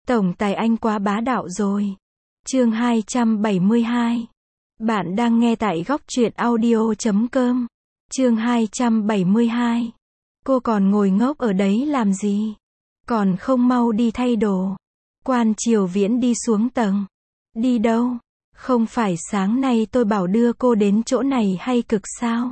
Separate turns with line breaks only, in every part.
Tổng tài anh quá bá đạo rồi. Chương 272. Bạn đang nghe tại góc truyện audio.com. Chương 272. Cô còn ngồi ngốc ở đấy làm gì? Còn không mau đi thay đồ. Quan Triều Viễn đi xuống tầng. Đi đâu? Không phải sáng nay tôi bảo đưa cô đến chỗ này hay cực sao?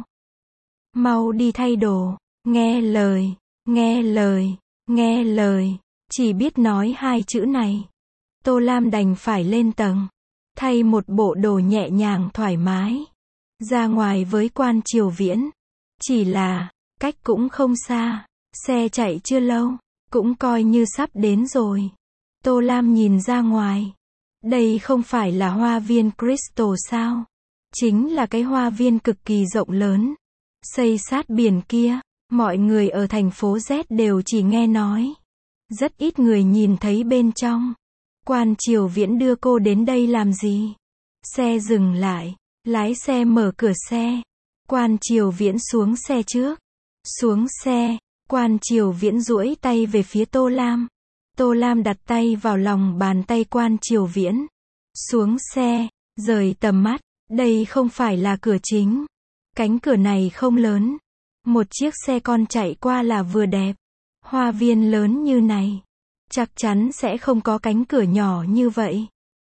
Mau đi thay đồ. Nghe lời, nghe lời, nghe lời. Chỉ biết nói hai chữ này. Tô Lam đành phải lên tầng. Thay một bộ đồ nhẹ nhàng thoải mái. Ra ngoài với Quan Triều Viễn. Chỉ là, cách cũng không xa. Xe chạy chưa lâu. Cũng coi như sắp đến rồi. Tô Lam nhìn ra ngoài. Đây không phải là hoa viên Crystal sao? Chính là cái hoa viên cực kỳ rộng lớn. Xây sát biển kia. Mọi người ở thành phố Z đều chỉ nghe nói. Rất ít người nhìn thấy bên trong. Quan Triều Viễn đưa cô đến đây làm gì? Xe dừng lại. Lái xe mở cửa xe. Quan Triều Viễn xuống xe trước. Xuống xe. Quan Triều Viễn duỗi tay về phía Tô Lam. Tô Lam đặt tay vào lòng bàn tay Quan Triều Viễn. Xuống xe. Rời tầm mắt. Đây không phải là cửa chính. Cánh cửa này không lớn. Một chiếc xe con chạy qua là vừa đẹp. Hoa viên lớn như này. Chắc chắn sẽ không có cánh cửa nhỏ như vậy.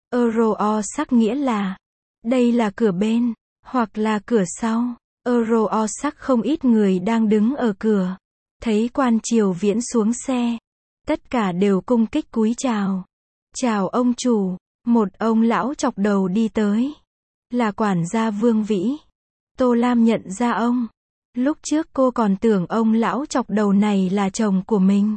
Euro sắc nghĩa là. Đây là cửa bên. Hoặc là cửa sau. Euro sắc không ít người đang đứng ở cửa. Thấy Quan Triều Viễn xuống xe. Tất cả đều cung kích cúi chào. Chào ông chủ. Một ông lão chọc đầu đi tới. Là quản gia Vương Vĩ. Tô Lam nhận ra ông. Lúc trước cô còn tưởng ông lão chọc đầu này là chồng của mình.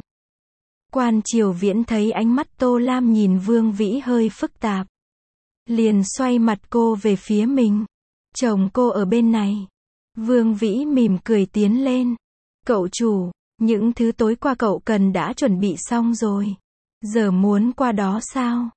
Quan Triều Viễn thấy ánh mắt Tô Lam nhìn Vương Vĩ hơi phức tạp. Liền xoay mặt cô về phía mình. Chồng cô ở bên này. Vương Vĩ mỉm cười tiến lên. Cậu chủ, những thứ tối qua cậu cần đã chuẩn bị xong rồi. Giờ muốn qua đó sao?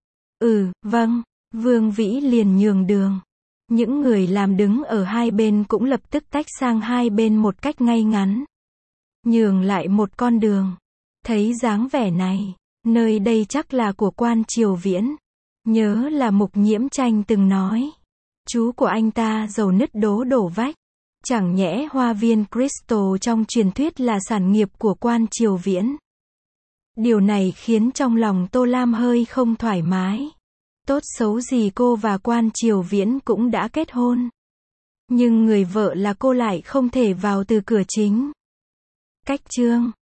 Vâng. Vương Vĩ liền nhường đường. Những người làm đứng ở hai bên cũng lập tức tách sang hai bên một cách ngay ngắn. Nhường lại một con đường. Thấy dáng vẻ này, nơi đây chắc là của Quan Triều Viễn. Nhớ là Mục Nhiễm Tranh từng nói. Chú của anh ta giàu nứt đổ vách. Chẳng nhẽ hoa viên Crystal trong truyền thuyết là sản nghiệp của Quan Triều Viễn. Điều này khiến trong lòng Tô Lam hơi không thoải mái. Tốt xấu gì cô và Quan Triều Viễn cũng đã kết hôn. Nhưng người vợ là cô lại không thể vào từ cửa chính. Cách chương